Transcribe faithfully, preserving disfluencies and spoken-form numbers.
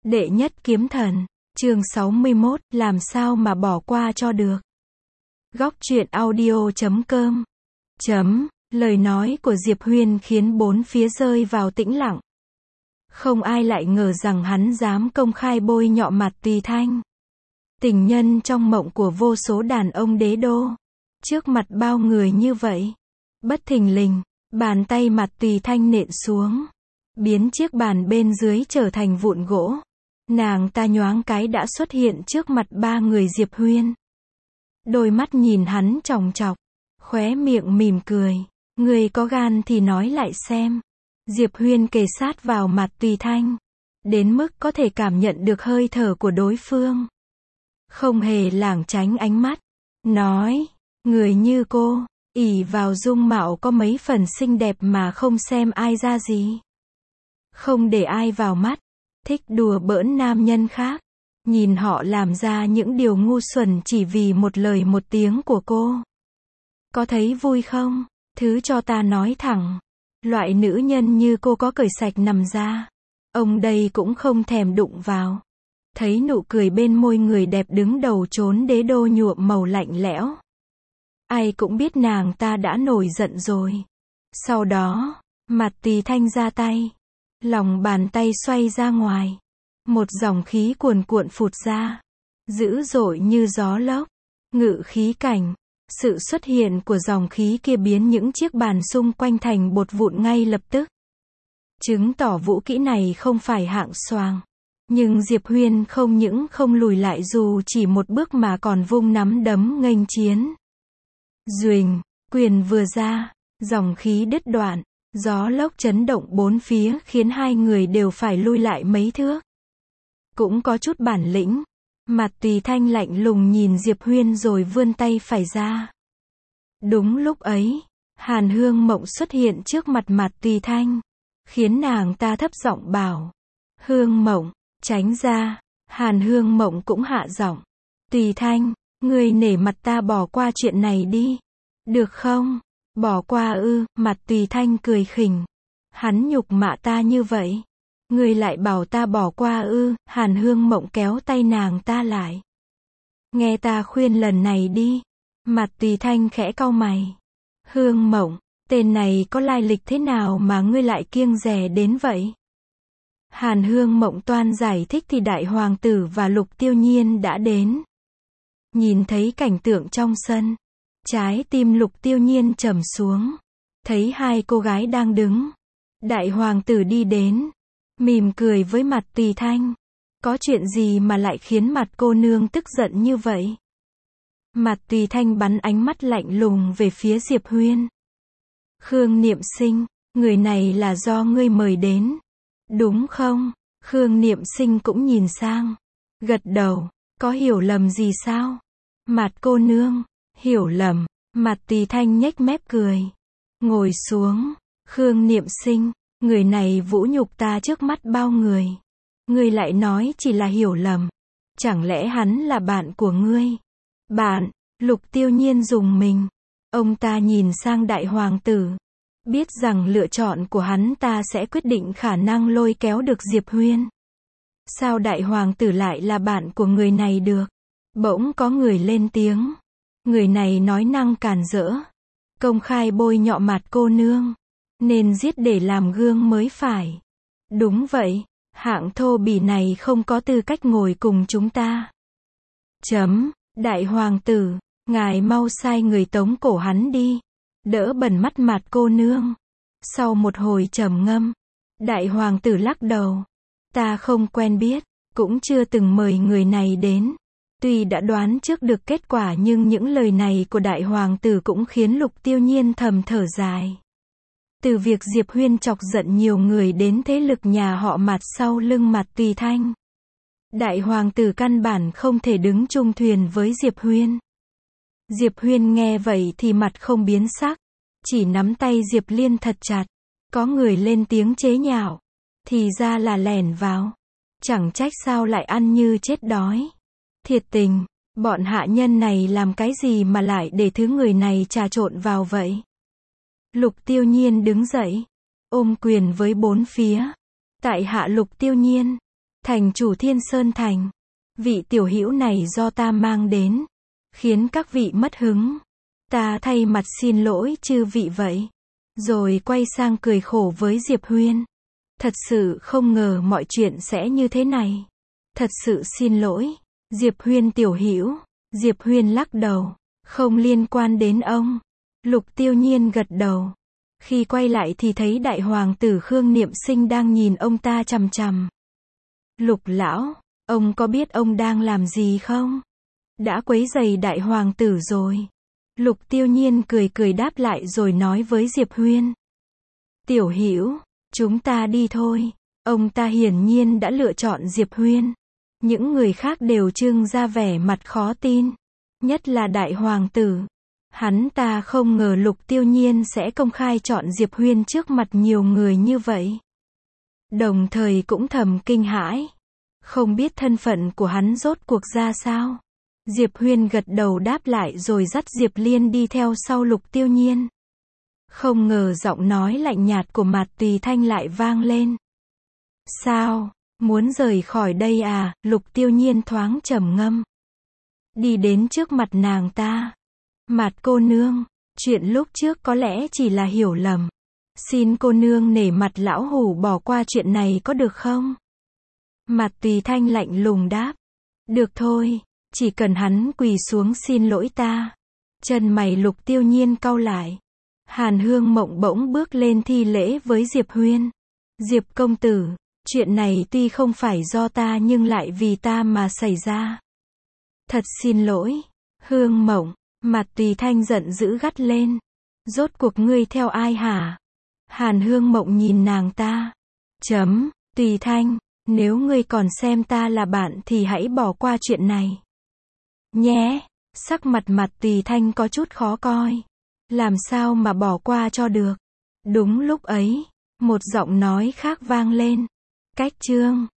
Đệ nhất kiếm thần, chương sáu mươi mốt, làm sao mà bỏ qua cho được. Góc truyện audio chấm com chấm, lời nói của Diệp Huyên khiến bốn phía rơi vào tĩnh lặng. Không ai lại ngờ rằng hắn dám công khai bôi nhọ mặt Tùy Thanh. Tình nhân trong mộng của vô số đàn ông đế đô. Trước mặt bao người như vậy. Bất thình lình, bàn tay mặt Tùy Thanh nện xuống. Biến chiếc bàn bên dưới trở thành vụn gỗ. Nàng ta nhoáng cái đã xuất hiện trước mặt ba người Diệp Huyên. Đôi mắt nhìn hắn chòng chọc. Khóe miệng mỉm cười. Người có gan thì nói lại xem. Diệp Huyên kề sát vào mặt Tùy Thanh. Đến mức có thể cảm nhận được hơi thở của đối phương. Không hề lảng tránh ánh mắt. Nói, người như cô, ỷ vào dung mạo có mấy phần xinh đẹp mà không xem ai ra gì. Không để ai vào mắt. Thích đùa bỡn nam nhân khác. Nhìn họ làm ra những điều ngu xuẩn chỉ vì một lời một tiếng của cô. Có thấy vui không? Thứ cho ta nói thẳng. Loại nữ nhân như cô có cởi sạch nằm ra. Ông đây cũng không thèm đụng vào. Thấy nụ cười bên môi người đẹp đứng đầu trốn đế đô nhuộm màu lạnh lẽo. Ai cũng biết nàng ta đã nổi giận rồi. Sau đó, mặt Tùy Thanh ra tay. Lòng bàn tay xoay ra ngoài. Một dòng khí cuồn cuộn phụt ra. Dữ dội như gió lốc. Ngự khí cảnh. Sự xuất hiện của dòng khí kia biến những chiếc bàn xung quanh thành bột vụn ngay lập tức. Chứng tỏ vũ kỹ này không phải hạng xoàng. Nhưng Diệp Huyên không những không lùi lại dù chỉ một bước mà còn vung nắm đấm nghênh chiến. Duỳnh, quyền vừa ra, dòng khí đứt đoạn, gió lốc chấn động bốn phía khiến hai người đều phải lui lại mấy thước. Cũng có chút bản lĩnh. Mặt Tùy Thanh lạnh lùng nhìn Diệp Huyên rồi vươn tay phải ra. Đúng lúc ấy, Hàn Hương Mộng xuất hiện trước mặt mặt Tùy Thanh. Khiến nàng ta thấp giọng bảo. Hương Mộng, tránh ra. Hàn Hương Mộng cũng hạ giọng. Tùy Thanh, ngươi nể mặt ta bỏ qua chuyện này đi. Được không? Bỏ qua ư? Mặt Tùy Thanh cười khỉnh. Hắn nhục mạ ta như vậy. Ngươi lại bảo ta bỏ qua ư? Hàn Hương Mộng kéo tay nàng ta lại. Nghe ta khuyên lần này đi. Mặt Tùy Thanh khẽ cau mày. Hương Mộng, tên này có lai lịch thế nào mà ngươi lại kiêng dè đến vậy? Hàn Hương Mộng toan giải thích thì Đại Hoàng tử và Lục Tiêu Nhiên đã đến. Nhìn thấy cảnh tượng trong sân. Trái tim Lục Tiêu Nhiên trầm xuống. Thấy hai cô gái đang đứng. Đại Hoàng tử đi đến. Mỉm cười với mặt Tùy Thanh. Có chuyện gì mà lại khiến mặt cô nương tức giận như vậy? Mặt Tùy Thanh bắn ánh mắt lạnh lùng về phía Diệp Huyên. Khương Niệm Sinh, người này là do ngươi mời đến. Đúng không? Khương Niệm Sinh cũng nhìn sang. Gật đầu, có hiểu lầm gì sao? Mặt cô nương, hiểu lầm. Mặt Tùy Thanh nhếch mép cười. Ngồi xuống. Khương Niệm Sinh, người này vũ nhục ta trước mắt bao người. Ngươi lại nói chỉ là hiểu lầm. Chẳng lẽ hắn là bạn của ngươi? Bạn? Lục Tiêu Nhiên rùng mình. Ông ta nhìn sang Đại Hoàng tử. Biết rằng lựa chọn của hắn ta sẽ quyết định khả năng lôi kéo được Diệp Huyên. Sao Đại Hoàng tử lại là bạn của người này được? Bỗng có người lên tiếng. Người này nói năng càn rỡ. Công khai bôi nhọ mặt cô nương. Nên giết để làm gương mới phải. Đúng vậy. Hạng thô bỉ này không có tư cách ngồi cùng chúng ta. Chấm. Đại Hoàng tử, ngài mau sai người tống cổ hắn đi. Đỡ bẩn mắt mặt cô nương. Sau một hồi trầm ngâm, Đại Hoàng tử lắc đầu. Ta không quen biết, cũng chưa từng mời người này đến. Tuy đã đoán trước được kết quả nhưng những lời này của Đại Hoàng tử cũng khiến Lục Tiêu Nhiên thầm thở dài. Từ việc Diệp Huyên chọc giận nhiều người đến thế lực nhà họ Mặt sau lưng mặt Tùy Thanh. Đại Hoàng tử căn bản không thể đứng chung thuyền với Diệp Huyên. Diệp Huyên nghe vậy thì mặt không biến sắc. Chỉ nắm tay Diệp Liên thật chặt. Có người lên tiếng chế nhạo. Thì ra là lẻn vào. Chẳng trách sao lại ăn như chết đói. Thiệt tình, bọn hạ nhân này làm cái gì mà lại để thứ người này trà trộn vào vậy? Lục Tiêu Nhiên đứng dậy. Ôm quyền với bốn phía. Tại hạ Lục Tiêu Nhiên. Thành chủ Thiên Sơn Thành. Vị tiểu hữu này do ta mang đến. Khiến các vị mất hứng. Ta thay mặt xin lỗi chư vị vậy. Rồi quay sang cười khổ với Diệp Huyên. Thật sự không ngờ mọi chuyện sẽ như thế này. Thật sự xin lỗi. Diệp Huyên tiểu hữu. Diệp Huyên lắc đầu. Không liên quan đến ông. Lục Tiêu Nhiên gật đầu. Khi quay lại thì thấy đại hoàng tử Khương Niệm Sinh đang nhìn ông ta chằm chằm. Lục lão, ông có biết ông đang làm gì không? Đã quấy rầy đại hoàng tử rồi. Lục Tiêu Nhiên cười cười đáp lại rồi nói với Diệp Huyên. Tiểu hữu, chúng ta đi thôi. Ông ta hiển nhiên đã lựa chọn Diệp Huyên. Những người khác đều trưng ra vẻ mặt khó tin. Nhất là đại hoàng tử. Hắn ta không ngờ Lục Tiêu Nhiên sẽ công khai chọn Diệp Huyên trước mặt nhiều người như vậy. Đồng thời cũng thầm kinh hãi. Không biết thân phận của hắn rốt cuộc ra sao. Diệp Huyên gật đầu đáp lại rồi dắt Diệp Liên đi theo sau Lục Tiêu Nhiên. Không ngờ giọng nói lạnh nhạt của Mạt Tùy Thanh lại vang lên. Sao, muốn rời khỏi đây à? Lục Tiêu Nhiên thoáng trầm ngâm. Đi đến trước mặt nàng ta. Mạt cô nương, chuyện lúc trước có lẽ chỉ là hiểu lầm. Xin cô nương nể mặt lão hủ bỏ qua chuyện này có được không? Mạt Tùy Thanh lạnh lùng đáp. Được thôi, chỉ cần hắn quỳ xuống xin lỗi ta. Chân mày Lục Tiêu Nhiên cau lại. Hàn Hương Mộng bỗng bước lên thi lễ với Diệp Huyên. Diệp công tử, chuyện này tuy không phải do ta nhưng lại vì ta mà xảy ra. Thật xin lỗi, Hương Mộng. Mạt Tùy Thanh giận dữ gắt lên. Rốt cuộc ngươi theo ai hả? Hàn Hương Mộng nhìn nàng ta. Chấm, Tùy Thanh, nếu ngươi còn xem ta là bạn thì hãy bỏ qua chuyện này. Nhé, sắc mặt Mạt Tùy Thanh có chút khó coi. Làm sao mà bỏ qua cho được? Đúng lúc ấy, một giọng nói khác vang lên. Cách chương